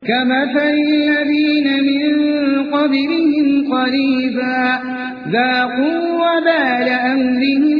كمثل الذين من قبلهم قريبا ذاقوا وبال أمرهم